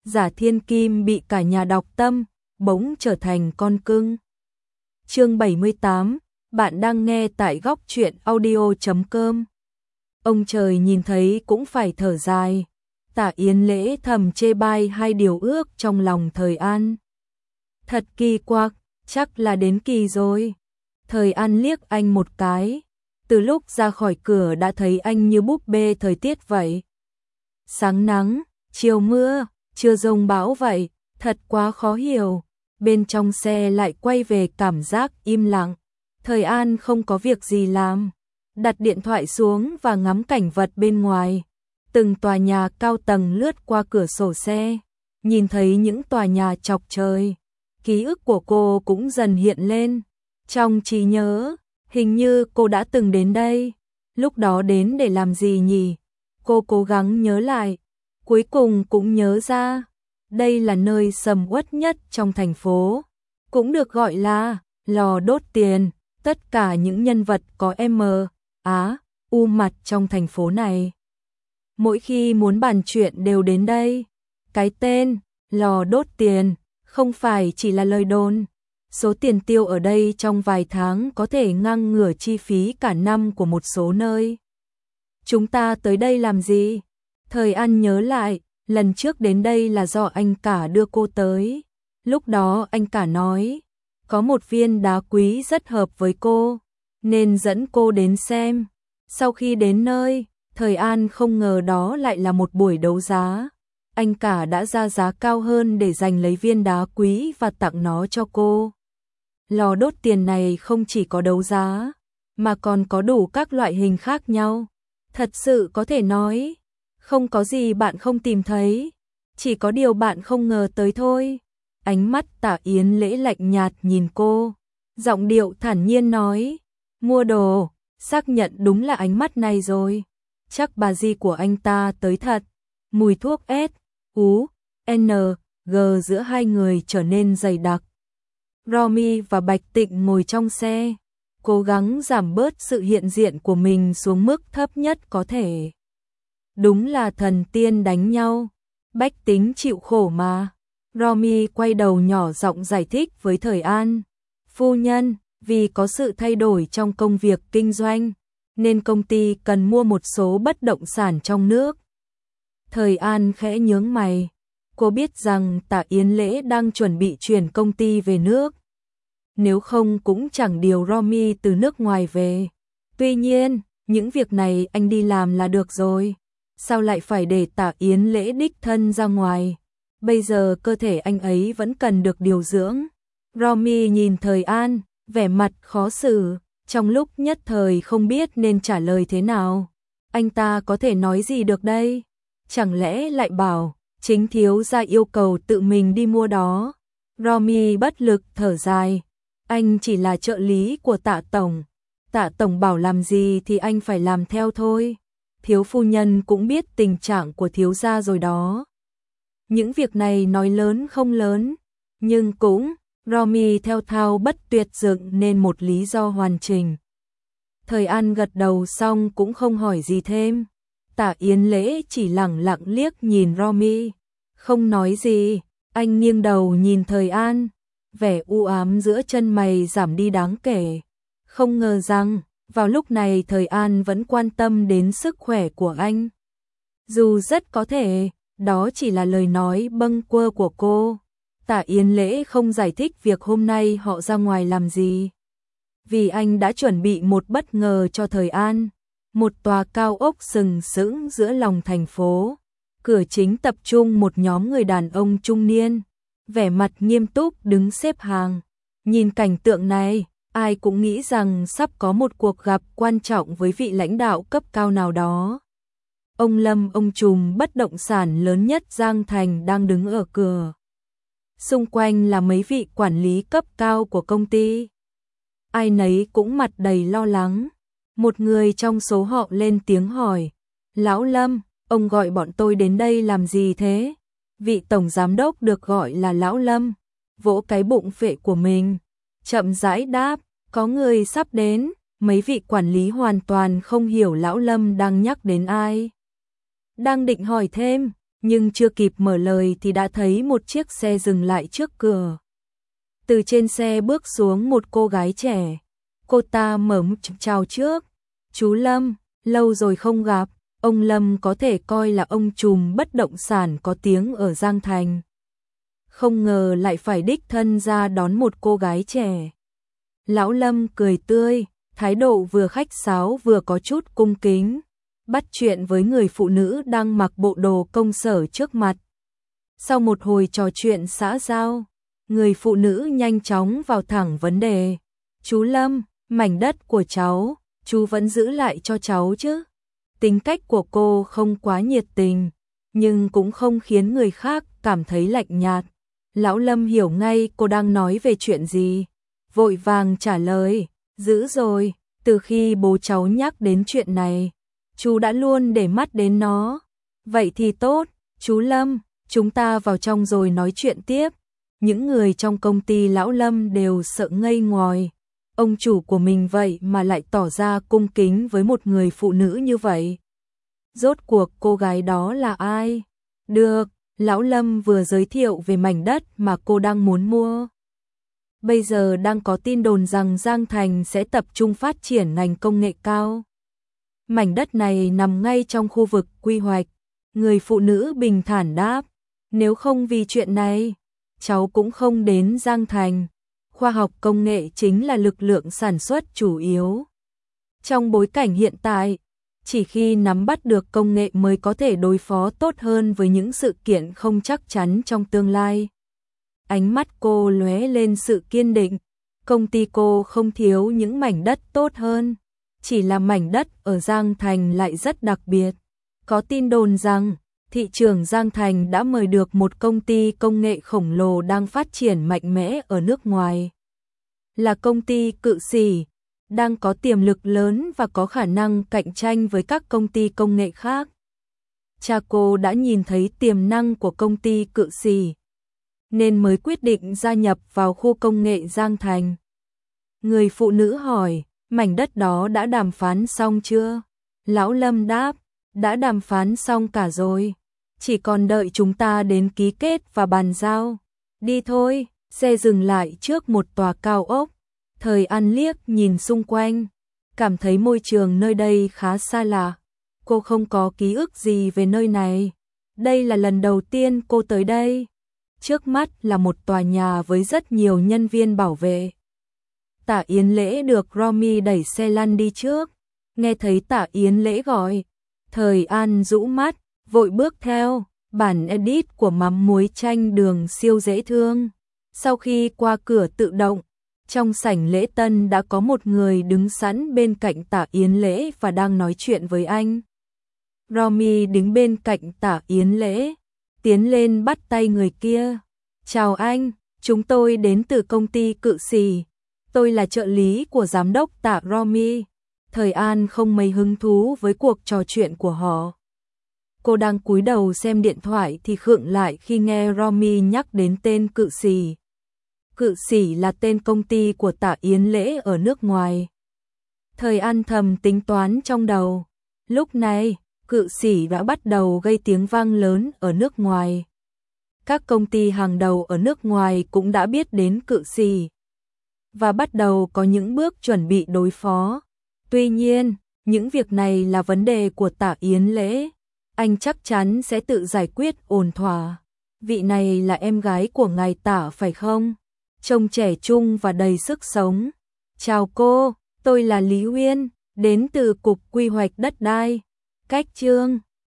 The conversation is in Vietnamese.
Giả Thiên Kim bị cả nhà đọc tâm, bỗng trở thành con cưng. Chương 78, bạn đang nghe tại góc truyện audio.com. Ông trời nhìn thấy cũng phải thở dài. Tạ Yến Lễ thầm chê bai hai điều ước trong lòng Thời An. Thật kỳ quặc, chắc là đến kỳ rồi. Thời An liếc anh một cái, từ lúc ra khỏi cửa đã thấy anh như búp bê thời tiết vậy. Sáng nắng, chiều mưa, trưa giông bão vậy, thật quá khó hiểu. Bên trong xe lại quay về cảm giác im lặng. Thời An không có việc gì làm, đặt điện thoại xuống và ngắm cảnh vật bên ngoài. Từng tòa nhà cao tầng lướt qua cửa sổ xe, nhìn thấy những tòa nhà chọc trời. Ký ức của cô cũng dần hiện lên. Trong trí nhớ, hình như cô đã từng đến đây. Lúc đó đến để làm gì nhỉ? Cô cố gắng nhớ lại, cuối cùng cũng nhớ ra. Đây là nơi sầm uất nhất trong thành phố, cũng được gọi là lò đốt tiền. Tất cả những nhân vật có M, Á, U mặt trong thành phố này, mỗi khi muốn bàn chuyện đều đến đây. Cái tên lò đốt tiền không phải chỉ là lời đồn. Số tiền tiêu ở đây trong vài tháng có thể ngang ngửa chi phí cả năm của một số nơi. Chúng ta tới đây làm gì? Thời An nhớ lại, lần trước đến đây là do anh cả đưa cô tới. Lúc đó anh cả nói, có một viên đá quý rất hợp với cô, nên dẫn cô đến xem. Sau khi đến nơi, Thời An không ngờ đó lại là một buổi đấu giá. Anh cả đã ra giá cao hơn để giành lấy viên đá quý và tặng nó cho cô. Lò đốt tiền này không chỉ có đấu giá, mà còn có đủ các loại hình khác nhau. Thật sự có thể nói, không có gì bạn không tìm thấy, chỉ có điều bạn không ngờ tới thôi. Ánh mắt Tạ Yến Lễ lạnh nhạt nhìn cô, giọng điệu thản nhiên nói, mua đồ, xác nhận đúng là ánh mắt này rồi. Chắc bà dì của anh ta tới thật. Mùi thuốc S, U, N, G giữa hai người trở nên dày đặc. Romy và Bạch Tịnh ngồi trong xe, cố gắng giảm bớt sự hiện diện của mình xuống mức thấp nhất có thể. Đúng là thần tiên đánh nhau, bách tính chịu khổ mà. Romy quay đầu nhỏ giọng giải thích với Thời An. Phu nhân, vì có sự thay đổi trong công việc kinh doanh, nên công ty cần mua một số bất động sản trong nước. Thời An khẽ nhướng mày. Cô biết rằng Tạ Yến Lễ đang chuẩn bị chuyển công ty về nước. Nếu không cũng chẳng điều Romy từ nước ngoài về. Tuy nhiên, những việc này anh đi làm là được rồi. Sao lại phải để Tạ Yến Lễ đích thân ra ngoài? Bây giờ cơ thể anh ấy vẫn cần được điều dưỡng. Romy nhìn Thời An, vẻ mặt khó xử, trong lúc nhất thời không biết nên trả lời thế nào. Anh ta có thể nói gì được đây? Chẳng lẽ lại bảo chính thiếu gia yêu cầu tự mình đi mua đó? Romy bất lực thở dài. Anh chỉ là trợ lý của Tạ tổng. Tạ tổng bảo làm gì thì anh phải làm theo thôi. Thiếu phu nhân cũng biết tình trạng của thiếu gia rồi đó. Những việc này nói lớn không lớn, nhưng cũng Romy theo thao bất tuyệt dựng nên một lý do hoàn chỉnh. Thời An gật đầu xong cũng không hỏi gì thêm. Tạ Yến Lễ chỉ lẳng lặng liếc nhìn Romy, không nói gì. Anh nghiêng đầu nhìn Thời An, vẻ u ám giữa chân mày giảm đi đáng kể. Không ngờ rằng, vào lúc này Thời An vẫn quan tâm đến sức khỏe của anh. Dù rất có thể, đó chỉ là lời nói bâng quơ của cô. Tạ Yến Lễ không giải thích việc hôm nay họ ra ngoài làm gì. Vì anh đã chuẩn bị một bất ngờ cho Thời An. Một tòa cao ốc sừng sững giữa lòng thành phố. Cửa chính tập trung một nhóm người đàn ông trung niên, vẻ mặt nghiêm túc đứng xếp hàng. Nhìn cảnh tượng này, ai cũng nghĩ rằng sắp có một cuộc gặp quan trọng với vị lãnh đạo cấp cao nào đó. Ông Lâm, ông trùm bất động sản lớn nhất Giang Thành đang đứng ở cửa. Xung quanh là mấy vị quản lý cấp cao của công ty. Ai nấy cũng mặt đầy lo lắng. Một người trong số họ lên tiếng hỏi, Lão Lâm, ông gọi bọn tôi đến đây làm gì thế? Vị tổng giám đốc được gọi là Lão Lâm, vỗ cái bụng phệ của mình, chậm rãi đáp, có người sắp đến. Mấy vị quản lý hoàn toàn không hiểu Lão Lâm đang nhắc đến ai. Đang định hỏi thêm, nhưng chưa kịp mở lời thì đã thấy một chiếc xe dừng lại trước cửa. Từ trên xe bước xuống một cô gái trẻ. Cô ta mở miệng chào trước. Chú Lâm, lâu rồi không gặp. Ông Lâm có thể coi là ông trùm bất động sản có tiếng ở Giang Thành. Không ngờ lại phải đích thân ra đón một cô gái trẻ. Lão Lâm cười tươi, thái độ vừa khách sáo vừa có chút cung kính, bắt chuyện với người phụ nữ đang mặc bộ đồ công sở trước mặt. Sau một hồi trò chuyện xã giao, người phụ nữ nhanh chóng vào thẳng vấn đề. Chú Lâm, mảnh đất của cháu, chú vẫn giữ lại cho cháu chứ? Tính cách của cô không quá nhiệt tình, nhưng cũng không khiến người khác cảm thấy lạnh nhạt. Lão Lâm hiểu ngay cô đang nói về chuyện gì, vội vàng trả lời, giữ rồi, từ khi bố cháu nhắc đến chuyện này, chú đã luôn để mắt đến nó. Vậy thì tốt, chú Lâm, chúng ta vào trong rồi nói chuyện tiếp. Những người trong công ty Lão Lâm đều sợ ngây ngồi. Ông chủ của mình vậy mà lại tỏ ra cung kính với một người phụ nữ như vậy. Rốt cuộc cô gái đó là ai? Được, Lão Lâm vừa giới thiệu về mảnh đất mà cô đang muốn mua. Bây giờ đang có tin đồn rằng Giang Thành sẽ tập trung phát triển ngành công nghệ cao. Mảnh đất này nằm ngay trong khu vực quy hoạch. Người phụ nữ bình thản đáp, nếu không vì chuyện này, cháu cũng không đến Giang Thành. Khoa học công nghệ chính là lực lượng sản xuất chủ yếu. Trong bối cảnh hiện tại, chỉ khi nắm bắt được công nghệ mới có thể đối phó tốt hơn với những sự kiện không chắc chắn trong tương lai. Ánh mắt cô lóe lên sự kiên định. Công ty cô không thiếu những mảnh đất tốt hơn, chỉ là mảnh đất ở Giang Thành lại rất đặc biệt. Có tin đồn rằng thị trường Giang Thành đã mời được một công ty công nghệ khổng lồ đang phát triển mạnh mẽ ở nước ngoài. Là công ty cự xỉ, đang có tiềm lực lớn và có khả năng cạnh tranh với các công ty công nghệ khác. Cha cô đã nhìn thấy tiềm năng của công ty cự xỉ, nên mới quyết định gia nhập vào khu công nghệ Giang Thành. Người phụ nữ hỏi, mảnh đất đó đã đàm phán xong chưa? Lão Lâm đáp, đã đàm phán xong cả rồi. Chỉ còn đợi chúng ta đến ký kết và bàn giao. Đi thôi, xe dừng lại trước một tòa cao ốc. Thời An liếc nhìn xung quanh, cảm thấy môi trường nơi đây khá xa lạ. Cô không có ký ức gì về nơi này. Đây là lần đầu tiên cô tới đây. Trước mắt là một tòa nhà với rất nhiều nhân viên bảo vệ. Tạ Yến Lễ được Romy đẩy xe lăn đi trước. Nghe thấy Tạ Yến Lễ gọi, Thời An rũ mắt, vội bước theo. Bản edit của mắm muối chanh đường siêu dễ thương. Sau khi qua cửa tự động, trong sảnh lễ tân đã có một người đứng sẵn bên cạnh Tạ Yến Lễ và đang nói chuyện với anh. Romy đứng bên cạnh Tạ Yến Lễ, tiến lên bắt tay người kia. Chào anh, chúng tôi đến từ công ty cự xỉ. Tôi là trợ lý của giám đốc Tạ Romy. Thời An không mấy hứng thú với cuộc trò chuyện của họ. Cô đang cúi đầu xem điện thoại thì khựng lại khi nghe Romy nhắc đến tên cự xỉ. Cự xỉ là tên công ty của Tạ Yến Lễ ở nước ngoài. Thời An thầm tính toán trong đầu. Lúc này, cự xỉ đã bắt đầu gây tiếng vang lớn ở nước ngoài. Các công ty hàng đầu ở nước ngoài cũng đã biết đến cự xỉ và bắt đầu có những bước chuẩn bị đối phó. Tuy nhiên, những việc này là vấn đề của Tạ Yến Lễ. Anh chắc chắn sẽ tự giải quyết ổn thỏa. Vị này là em gái của ngài Tạ phải không? Trông trẻ trung và đầy sức sống. Chào cô, tôi là Lý Uyên, đến từ Cục Quy hoạch Đất đai. Cách chương